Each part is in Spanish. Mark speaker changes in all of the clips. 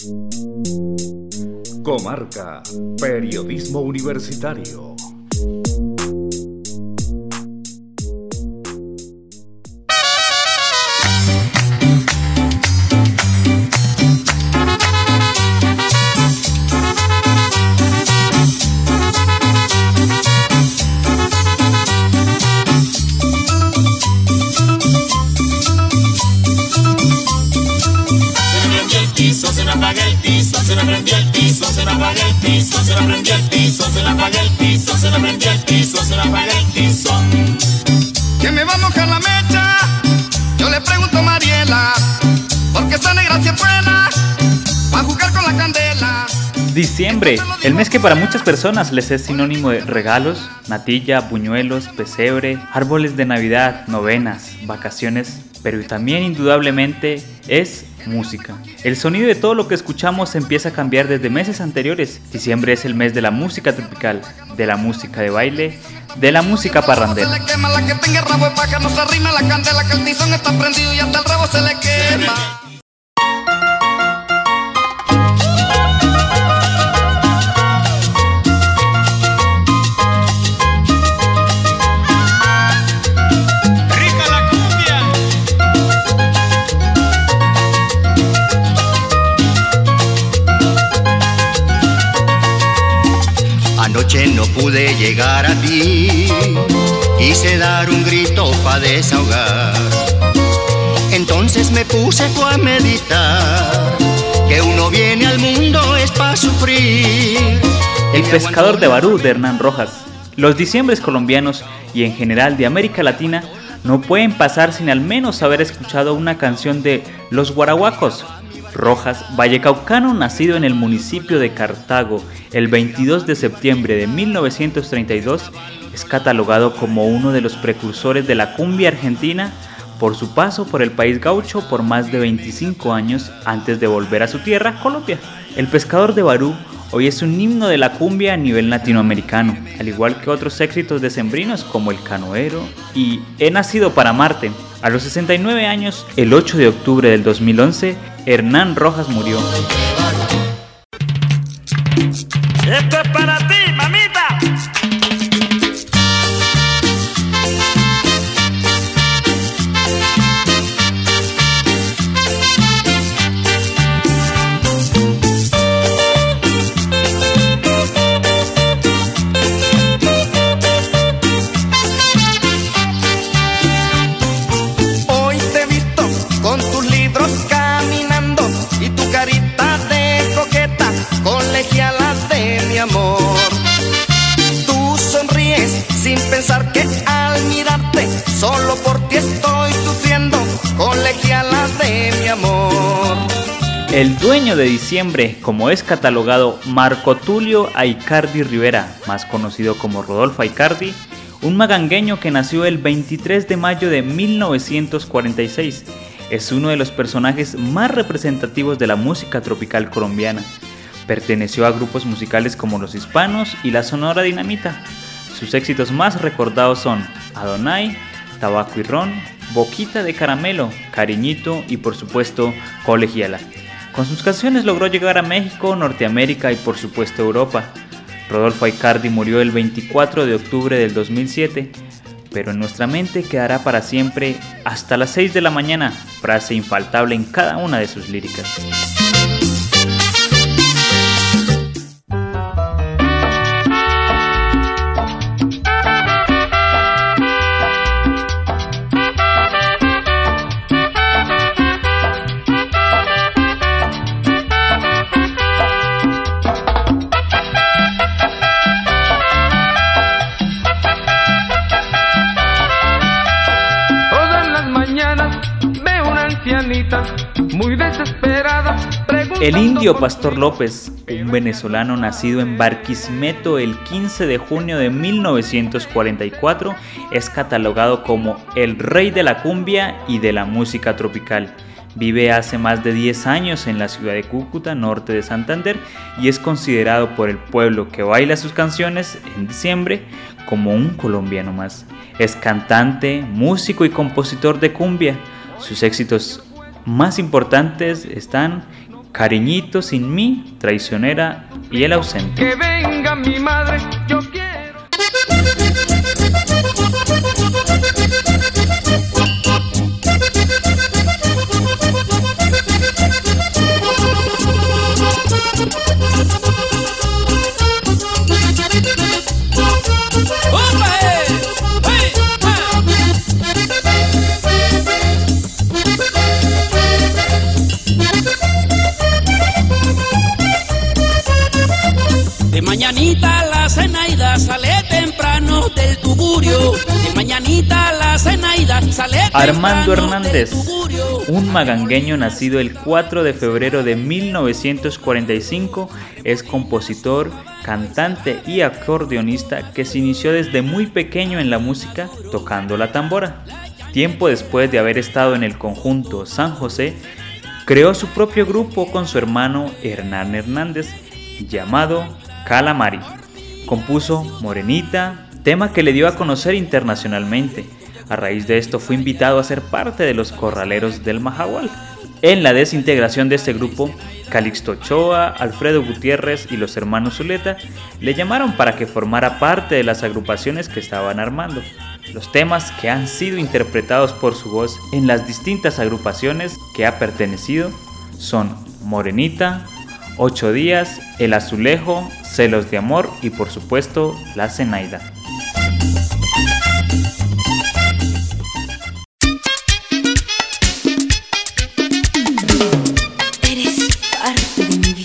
Speaker 1: Comarca, periodismo universitario.
Speaker 2: Se me apaga el piso, se me prendió el piso, se me apaga el piso, se me prendió el piso, se me apaga el piso, se me prendió el piso, se me apaga el piso.
Speaker 3: ¿Quién me va a mojar la mecha? Yo le pregunto a Mariela, porque esa negra se buena para jugar con la candela.
Speaker 4: Diciembre, el mes que para muchas personas les es sinónimo de regalos, natilla, buñuelos, pesebre, árboles de Navidad, novenas, vacaciones, pero también indudablemente es música. El sonido de todo lo que escuchamos empieza a cambiar desde meses anteriores. Diciembre es el mes de la música tropical, de la música de baile, de la música parrandera.
Speaker 3: Se le quema la que tenga rabo de paja, no se arrima la candela, que el tizón está prendido y hasta el rabo se le quema.
Speaker 5: Anoche no pude llegar a ti, quise dar un grito pa' desahogar. Entonces me puse a meditar, que uno viene al mundo es pa' sufrir.
Speaker 4: El pescador de Barú, de Hernán Rojas. Los diciembres colombianos y en general de América Latina no pueden pasar sin al menos haber escuchado una canción de Los Guaraguacos. Rojas, vallecaucano nacido en el municipio de Cartago el 22 de septiembre de 1932, es catalogado como uno de los precursores de la cumbia argentina por su paso por el país gaucho por más de 25 años antes de volver a su tierra, Colombia. El pescador de Barú hoy es un himno de la cumbia a nivel latinoamericano, al igual que otros éxitos decembrinos como El Canoero y He nacido para amarte. A los 69 años, el 8 de octubre del 2011, Hernán Rojas murió.
Speaker 2: Esto es para ti, mamita.
Speaker 3: Hoy te he visto con tus libros caminando y tu carita de coqueta, colegiala de mi amor. Tú sonríes sin pensar que al mirarte solo por ti estoy sufriendo, colegiala de mi amor.
Speaker 4: El dueño de diciembre, como es catalogado Marco Tulio Aicardi Rivera, más conocido como Rodolfo Aicardi, un magangueño que nació el 23 de mayo de 1946, es uno de los personajes más representativos de la música tropical colombiana. Perteneció a grupos musicales como Los Hispanos y la Sonora Dinamita. Sus éxitos más recordados son Adonai, Tabaco y Ron, Boquita de Caramelo, Cariñito y por supuesto Colegiala. Con sus canciones logró llegar a México, Norteamérica y por supuesto Europa. Rodolfo Aicardi murió el 24 de octubre del 2007, pero en nuestra mente quedará para siempre Hasta las 6 de la mañana, frase infaltable en cada una de sus líricas.
Speaker 6: Muy desesperada.
Speaker 4: El Indio Pastor López, un venezolano nacido en Barquisimeto el 15 de junio de 1944, es catalogado como el rey de la cumbia y de la música tropical. Vive hace más de 10 años en la ciudad de Cúcuta, norte de Santander, y es considerado por el pueblo que baila sus canciones en diciembre como un colombiano más. Es cantante, músico y compositor de cumbia. Sus éxitos más importantes están Cariñito sin mí, Traicionera y El ausente.
Speaker 6: Que venga mi madre, yo quiero.
Speaker 7: De mañanita la Zenaida sale temprano del tugurio. De mañanita la Zenaida sale temprano
Speaker 4: Armando Hernández,
Speaker 7: del tugurio.
Speaker 4: un magangueño nacido el 4 de febrero de 1945, es compositor, cantante y acordeonista que se inició desde muy pequeño en la música tocando la tambora. Tiempo después de haber estado en el conjunto San José, creó su propio grupo con su hermano Hernán Hernández, llamado Calamari. Compuso Morenita, tema que le dio a conocer internacionalmente. A raíz de esto fue invitado a ser parte de los Corraleros del Majagual. En la desintegración de este grupo, Calixto Ochoa, Alfredo Gutiérrez y los hermanos Zuleta le llamaron para que formara parte de las agrupaciones que estaban armando. Los temas que han sido interpretados por su voz en las distintas agrupaciones que ha pertenecido son Morenita, 8 días, El azulejo, Celos de amor y por supuesto La Zenaida.
Speaker 8: Eres parte de mi vida.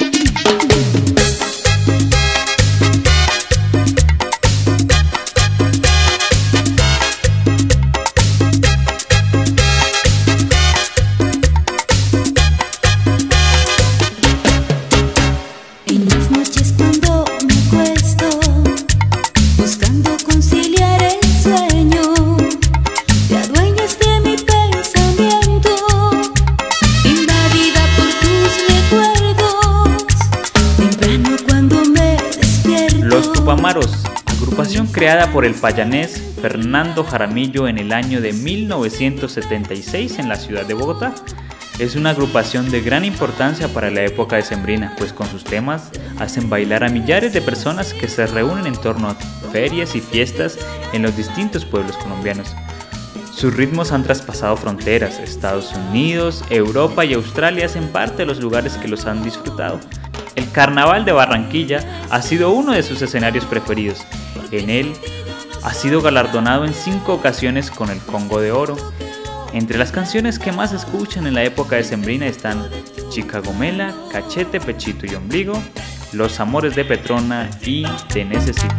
Speaker 8: En las noches cuando me acuesto, buscando conciliar el sueño, te adueñas de mi pensamiento, invadida por tus recuerdos, temprano cuando me despierto.
Speaker 4: Los Tupamaros, agrupación creada por el payanés Fernando Jaramillo en el año de 1976 en la ciudad de Bogotá. Es una agrupación de gran importancia para la época decembrina, pues con sus temas hacen bailar a millares de personas que se reúnen en torno a ferias y fiestas en los distintos pueblos colombianos. Sus ritmos han traspasado fronteras. Estados Unidos, Europa y Australia hacen parte de los lugares que los han disfrutado. El Carnaval de Barranquilla ha sido uno de sus escenarios preferidos. En él ha sido galardonado en 5 ocasiones con el Congo de Oro. Entre las canciones que más escuchan en la época decembrina están Chica Gomela, Cachete, Pechito y Ombligo, Los amores de Petrona y Te necesito.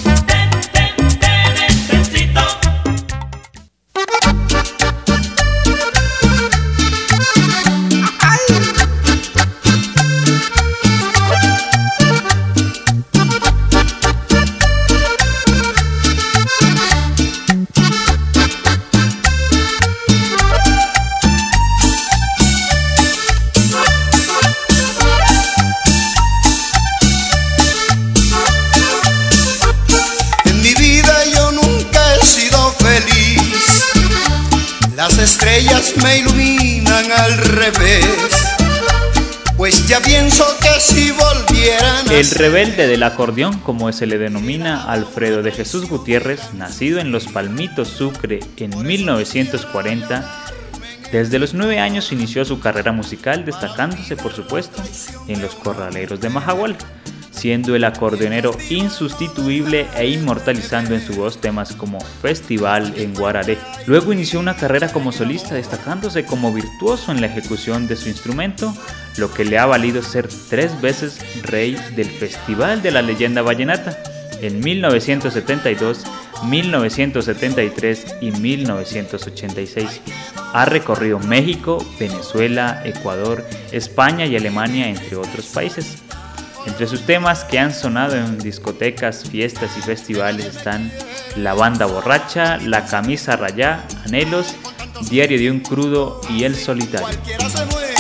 Speaker 5: Las estrellas me iluminan al revés, pues ya pienso que si volvieran a
Speaker 4: El rebelde del acordeón, como se le denomina Alfredo de Jesús Gutiérrez, nacido en Los Palmitos, Sucre, en 1940, desde los 9 años inició su carrera musical, destacándose por supuesto en los Corraleros de Majagual, siendo el acordeonero insustituible e inmortalizando en su voz temas como Festival en Guararé. Luego inició una carrera como solista, destacándose como virtuoso en la ejecución de su instrumento, lo que le ha valido ser 3 veces rey del Festival de la Leyenda Vallenata en 1972, 1973 y 1986. Ha recorrido México, Venezuela, Ecuador, España y Alemania, entre otros países. Entre sus temas que han sonado en discotecas, fiestas y festivales están La Banda Borracha, La Camisa Rayá, Anhelos, Diario de un Crudo y El Solitario.
Speaker 5: cualquiera se muere.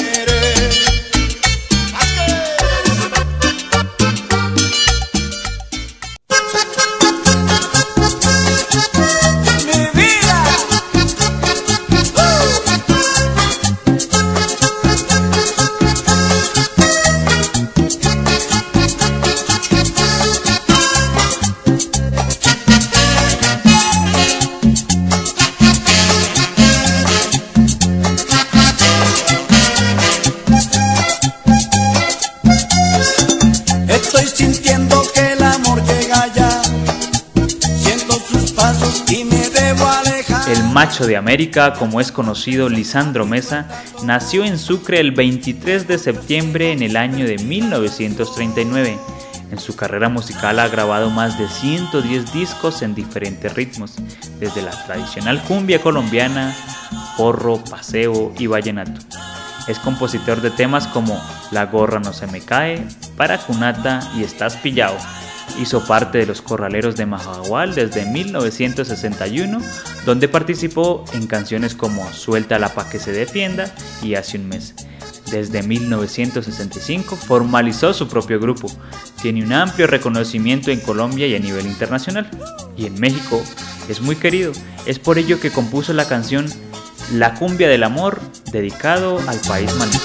Speaker 4: Macho de América, como es conocido Lisandro Mesa, nació en Sucre el 23 de septiembre en el año de 1939. En su carrera musical ha grabado más de 110 discos en diferentes ritmos, desde la tradicional cumbia colombiana, porro, paseo y vallenato. Es compositor de temas como La gorra no se me cae, Para Cunata y Estás pillao. Hizo parte de Los Corraleros de Majagual desde 1961, donde participó en canciones como Suéltala pa' que se defienda y Hace un mes. Desde 1965 formalizó su propio grupo. Tiene un amplio reconocimiento en Colombia y a nivel internacional. Y en México es muy querido. Es por ello que compuso la canción La cumbia del amor, dedicado al país maldito.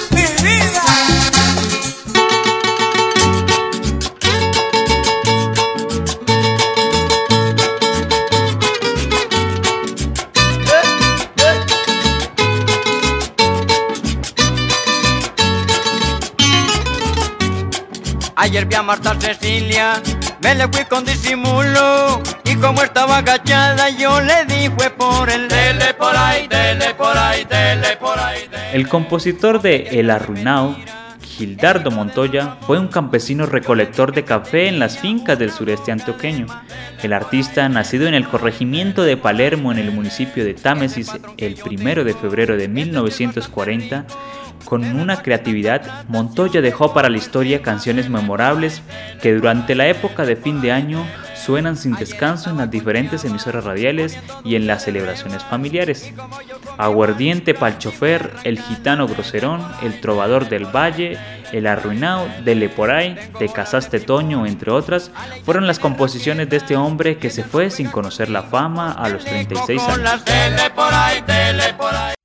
Speaker 9: Ayer vi a Marta Cecilia, me le fui con disimulo, y como estaba agachada yo le di fue por el dele por ahí, dele por ahí, dele por ahí.
Speaker 4: El compositor de El Arruinao, Gildardo Montoya, fue un campesino recolector de café en las fincas del sureste antioqueño. El artista, nacido en el corregimiento de Palermo en el municipio de Támesis el 1 de febrero de 1940, con una creatividad, Montoya dejó para la historia canciones memorables que durante la época de fin de año suenan sin descanso en las diferentes emisoras radiales y en las celebraciones familiares. Aguardiente pa'l chofer, El gitano groserón, El trovador del valle, El arruinao, Dele por ahí, Te casaste Toño, entre otras, fueron las composiciones de este hombre que se fue sin conocer la fama a los 36 años.
Speaker 9: Dele por ahí, dele por ahí.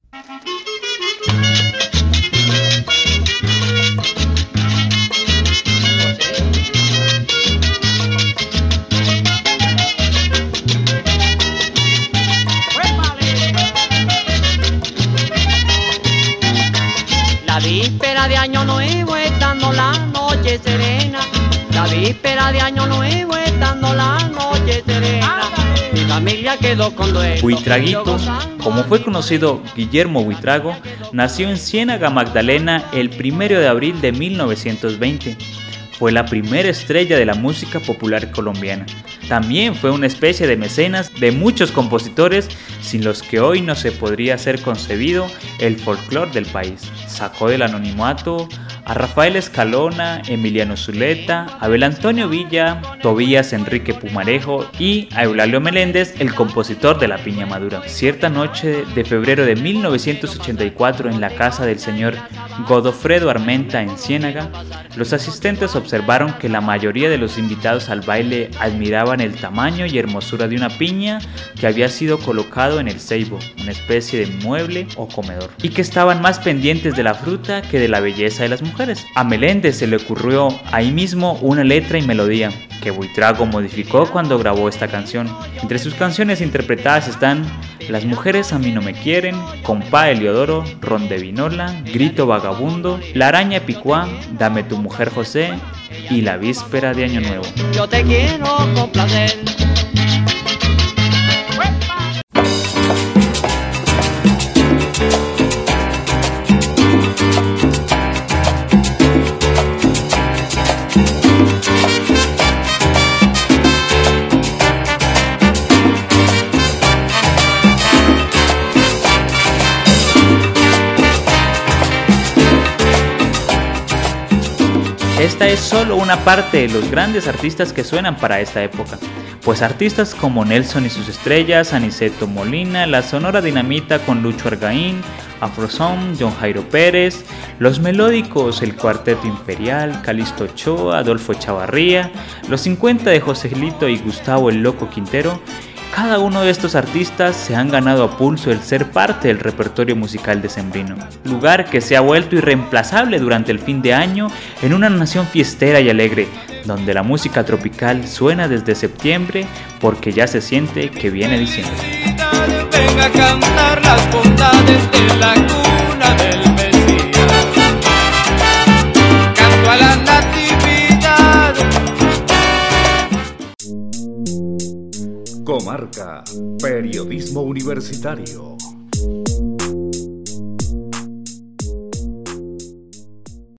Speaker 10: La víspera de año nuevo estando la noche serena, la víspera de año nuevo estando la noche serena, mi familia quedó con duelo.
Speaker 4: Buitraguito, como fue conocido Guillermo Buitrago, nació en Ciénaga Magdalena el 1 de abril de 1920. Fue la primera estrella de la música popular colombiana. También fue una especie de mecenas de muchos compositores sin los que hoy no se podría ser concebido el folclore del país. Sacó del anonimato a Rafael Escalona, Emiliano Zuleta, Abel Antonio Villa, Tobías Enrique Pumarejo y a Eulalio Meléndez, el compositor de La Piña Madura. Cierta noche de febrero de 1984 en la casa del señor Godofredo Armenta en Ciénaga, los asistentes observaron que la mayoría de los invitados al baile admiraban el tamaño y hermosura de una piña que había sido colocado en el ceibo, una especie de mueble o comedor, y que estaban más pendientes de la fruta que de la belleza de las mujeres. A Meléndez se le ocurrió ahí mismo una letra y melodía que Buitrago modificó cuando grabó esta canción. Entre sus canciones interpretadas están Las mujeres a mí no me quieren, Compá Eliodoro, Rondevinola, Grito vagabundo, La araña picuá, Dame tu mujer José y La víspera de año nuevo.
Speaker 10: Yo te quiero complacer.
Speaker 4: Esta es solo una parte de los grandes artistas que suenan para esta época, pues artistas como Nelson y sus estrellas, Aniceto Molina, la Sonora Dinamita con Lucho Argaín, Afrosound, John Jairo Pérez, Los Melódicos, el Cuarteto Imperial, Calixto Ochoa, Adolfo Chavarría, Los 50 de Joselito y Gustavo el Loco Quintero. Cada uno de estos artistas se han ganado a pulso el ser parte del repertorio musical decembrino, lugar que se ha vuelto irreemplazable durante el fin de año en una nación fiestera y alegre, donde la música tropical suena desde septiembre porque ya se siente que viene diciembre.
Speaker 9: Venga a cantar las bondades de la cuna del Mesías, canto a la natividad.
Speaker 1: Comarca, periodismo universitario.